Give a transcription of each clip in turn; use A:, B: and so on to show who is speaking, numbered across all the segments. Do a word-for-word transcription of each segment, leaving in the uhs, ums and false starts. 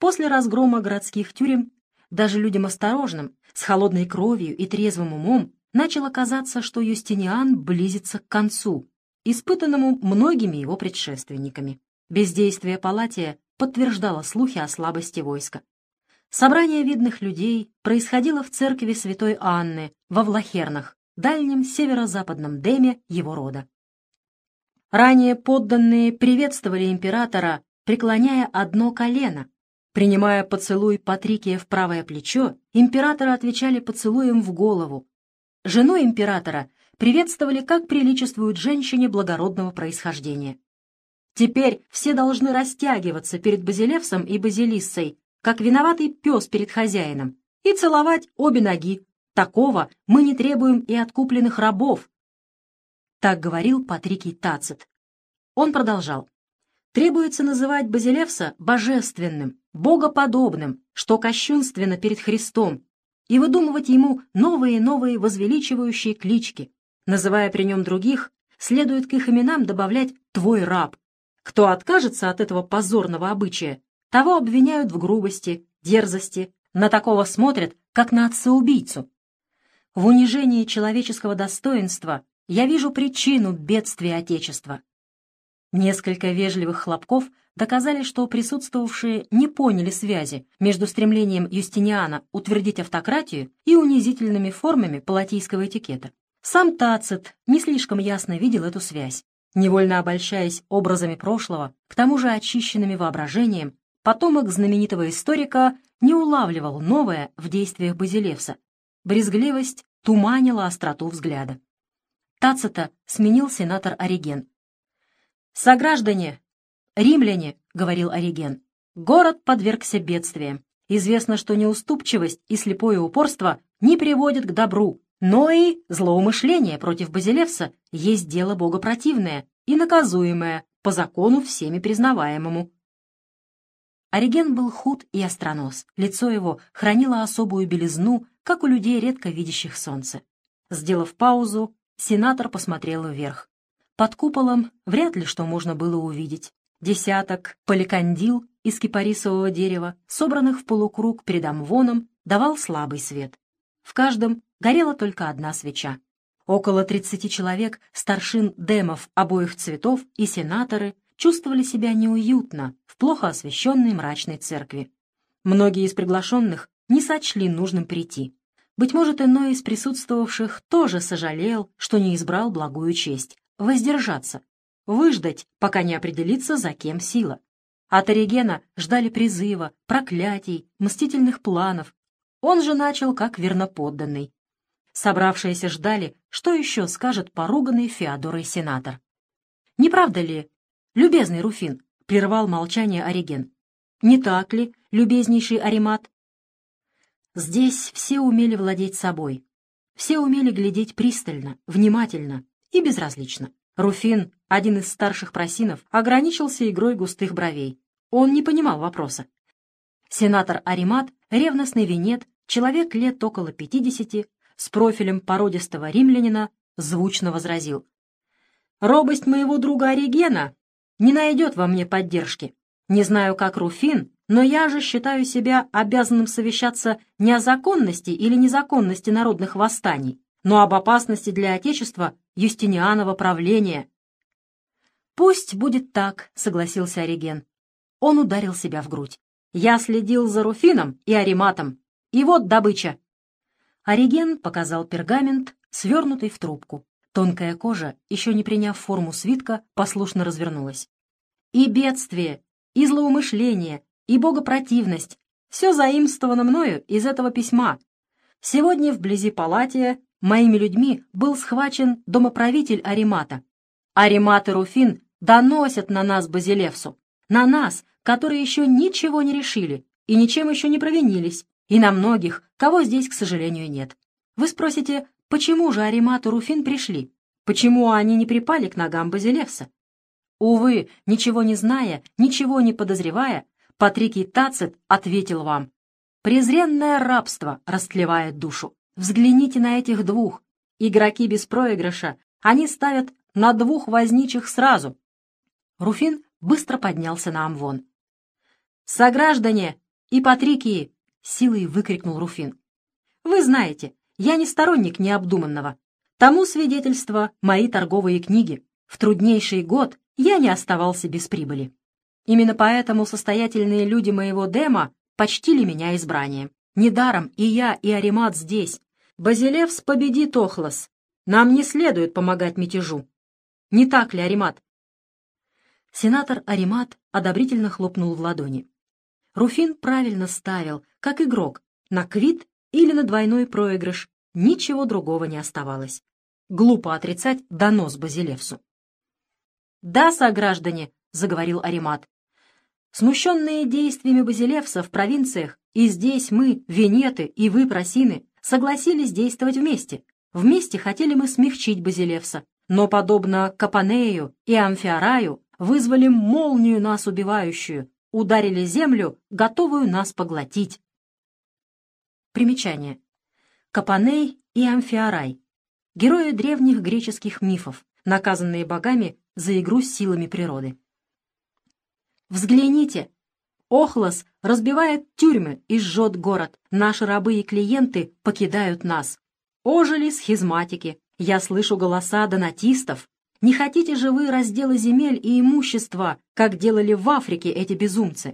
A: После разгрома городских тюрем даже людям осторожным, с холодной кровью и трезвым умом, начало казаться, что Юстиниан близится к концу, испытанному многими его предшественниками. Бездействие Палатия подтверждало слухи о слабости войска. Собрание видных людей происходило в церкви святой Анны во Влахернах, дальнем северо-западном деме его рода. Ранее подданные приветствовали императора, преклоняя одно колено. Принимая поцелуй Патрикия в правое плечо, императора отвечали поцелуем в голову. Жену императора приветствовали, как приличествует женщине благородного происхождения. Теперь все должны растягиваться перед Базилевсом и Базилиссой, как виноватый пес перед хозяином, и целовать обе ноги. Такого мы не требуем и от купленных рабов. Так говорил Патрикий Тацит. Он продолжал. Требуется называть Базилевса божественным, богоподобным, что кощунственно перед Христом, и выдумывать ему новые и новые возвеличивающие клички. Называя при нем других, следует к их именам добавлять «твой раб». Кто откажется от этого позорного обычая, того обвиняют в грубости, дерзости, на такого смотрят, как на отца-убийцу. В унижении человеческого достоинства я вижу причину бедствия Отечества. Несколько вежливых хлопков доказали, что присутствовавшие не поняли связи между стремлением Юстиниана утвердить автократию и унизительными формами палатийского этикета. Сам Тацит не слишком ясно видел эту связь. Невольно обольщаясь образами прошлого, к тому же очищенными воображением, потомок знаменитого историка не улавливал новое в действиях Базилевса. Брезгливость туманила остроту взгляда. Тацита сменил сенатор Ориген. «Сограждане, римляне, — говорил Ориген, — город подвергся бедствиям. Известно, что неуступчивость и слепое упорство не приводят к добру, но и злоумышление против Базилевса есть дело богопротивное и наказуемое по закону всеми признаваемому». Ориген был худ и остронос, лицо его хранило особую белизну, как у людей, редко видящих солнце. Сделав паузу, сенатор посмотрел вверх. Под куполом вряд ли что можно было увидеть. Десяток поликандил из кипарисового дерева, собранных в полукруг перед амвоном, давал слабый свет. В каждом горела только одна свеча. Около тридцати человек, старшин демов обоих цветов и сенаторы, чувствовали себя неуютно в плохо освещенной мрачной церкви. Многие из приглашенных не сочли нужным прийти. Быть может, иной из присутствовавших тоже сожалел, что не избрал благую честь — воздержаться, выждать, пока не определится, за кем сила. От Оригена ждали призыва, проклятий, мстительных планов. Он же начал как верноподданный. Собравшиеся ждали, что еще скажет поруганный Феодорой сенатор. «Не правда ли, любезный Руфин?» — прервал молчание Ориген. «Не так ли, любезнейший Аримат?» Здесь все умели владеть собой. Все умели глядеть пристально, внимательно и безразлично. Руфин, один из старших просинов, ограничился игрой густых бровей. Он не понимал вопроса. Сенатор Аримат, ревностный венет, человек лет около пятидесяти, с профилем породистого римлянина, звучно возразил. «Робость моего друга Оригена не найдет во мне поддержки. Не знаю, как Руфин, но я же считаю себя обязанным совещаться не о законности или незаконности народных восстаний, но об опасности для Отечества Юстинианова правления». «Пусть будет так», — согласился Ориген. Он ударил себя в грудь. «Я следил за Руфином и Ариматом, и вот добыча». Ориген показал пергамент, свернутый в трубку. Тонкая кожа, еще не приняв форму свитка, послушно развернулась. «И бедствие, и злоумышление, и богопротивность — все заимствовано мною из этого письма. Сегодня вблизи Палатия моими людьми был схвачен домоправитель Аримата. Аримат и Руфин доносят на нас Базилевсу, на нас, которые еще ничего не решили и ничем еще не провинились, и на многих, кого здесь, к сожалению, нет. Вы спросите, почему же Аримат и Руфин пришли? Почему они не припали к ногам Базилевса? Увы, ничего не зная, ничего не подозревая, Патрикий Тацит ответил вам: презренное рабство растлевает душу. Взгляните на этих двух. Игроки без проигрыша. Они ставят на двух возничих сразу. Руфин быстро поднялся на амвон. «Сограждане, и Патрикии!» — силой выкрикнул Руфин. «Вы знаете, я не сторонник необдуманного. Тому свидетельство мои торговые книги. В труднейший год я не оставался без прибыли. Именно поэтому состоятельные люди моего дема почтили меня избранием. Недаром и я, и Аримат здесь. Базилевс победит Охлос. Нам не следует помогать мятежу. Не так ли, Аримат?» Сенатор Аримат одобрительно хлопнул в ладони. Руфин правильно ставил, как игрок, на квит или на двойной проигрыш. Ничего другого не оставалось. Глупо отрицать донос Базилевсу. «Да, сограждане», — заговорил Аримат, — «смущенные действиями Базилевса в провинциях, и здесь мы, венеты, и вы, просины, согласились действовать вместе. Вместе хотели мы смягчить Базилевса, но, подобно Капанею и Амфиараю, вызвали молнию нас убивающую, ударили землю, готовую нас поглотить». Примечание. Капаней и Амфиарай — герои древних греческих мифов, наказанные богами за игру с силами природы. «Взгляните! Охлос разбивает тюрьмы и жжет город. Наши рабы и клиенты покидают нас. Ожили схизматики. Я слышу голоса донатистов. Не хотите же вы раздела земель и имущества, как делали в Африке эти безумцы?»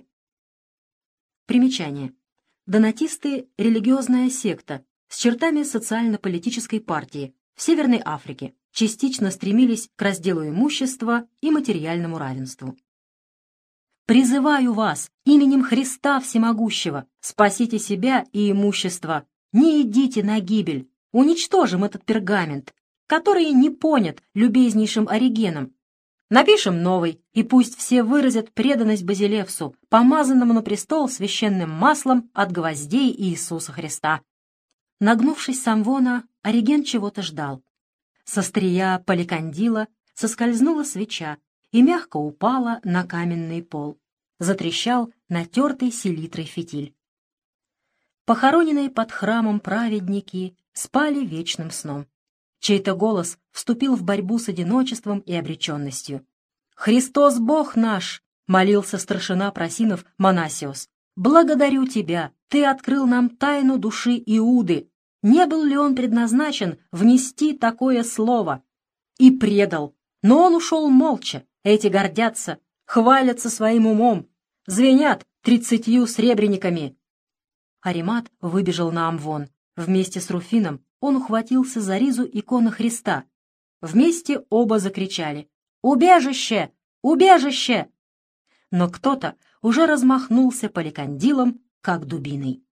A: Примечание. Донатисты — религиозная секта с чертами социально-политической партии в Северной Африке, частично стремились к разделу имущества и материальному равенству. «Призываю вас именем Христа Всемогущего, спасите себя и имущество, не идите на гибель, уничтожим этот пергамент, который не понят любезнейшим Оригеном. Напишем новый, и пусть все выразят преданность Базилевсу, помазанному на престол священным маслом от гвоздей Иисуса Христа». Нагнувшись с амвона, Ориген чего-то ждал. Со стрия поликандила соскользнула свеча и мягко упала на каменный пол. Затрещал натертый селитрой фитиль. Похороненные под храмом праведники спали вечным сном. Чей-то голос вступил в борьбу с одиночеством и обреченностью. «Христос Бог наш!» — молился старшина просинов Манасиос. «Благодарю тебя! Ты открыл нам тайну души Иуды! Не был ли он предназначен внести такое слово?» И предал. Но он ушел молча. Эти гордятся, хвалятся своим умом, звенят тридцатью сребрениками. Аримат выбежал на амвон. Вместе с Руфином он ухватился за ризу иконы Христа. Вместе оба закричали: «Убежище! Убежище!» Но кто-то уже размахнулся поликандилом, как дубиной.